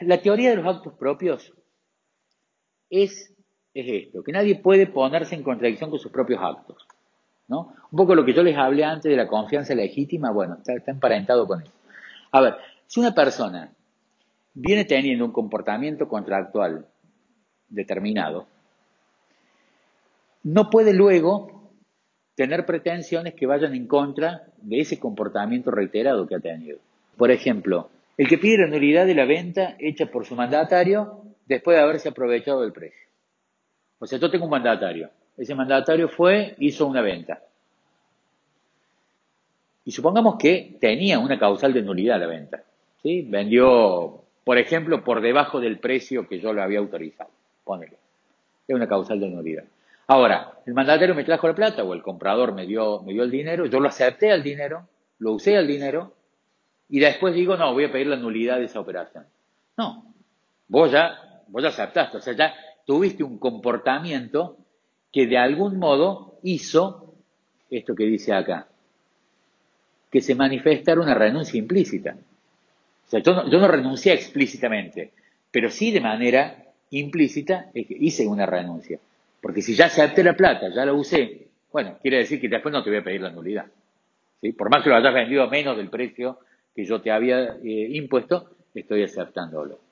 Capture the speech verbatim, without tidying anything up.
La teoría de los actos propios es, es esto, que nadie puede ponerse en contradicción con sus propios actos, ¿no? Un poco lo que yo les hablé antes de la confianza legítima, bueno, está, está emparentado con eso. A ver, si una persona viene teniendo un comportamiento contractual determinado, no puede luego tener pretensiones que vayan en contra de ese comportamiento reiterado que ha tenido. Por ejemplo, el que pide la nulidad de la venta hecha por su mandatario después de haberse aprovechado del precio. O sea, yo tengo un mandatario. Ese mandatario fue, hizo una venta. Y supongamos que tenía una causal de nulidad la venta. ¿Sí? Vendió, por ejemplo, por debajo del precio que yo le había autorizado. Pónele. Es una causal de nulidad. Ahora, el mandatario me trajo la plata o el comprador me dio, me dio el dinero, yo lo acepté al dinero, lo usé al dinero y después digo, no, voy a pedir la nulidad de esa operación. No, vos ya, vos ya aceptaste, o sea, ya tuviste un comportamiento que de algún modo hizo esto que dice acá, que se manifestara una renuncia implícita. O sea, yo no, yo no renuncié explícitamente, pero sí de manera implícita hice una renuncia. Porque si ya acepté la plata, ya la usé, bueno, quiere decir que después no te voy a pedir la nulidad. ¿Sí? Por más que lo hayas vendido a menos del precio que yo te había eh, impuesto, estoy aceptándolo.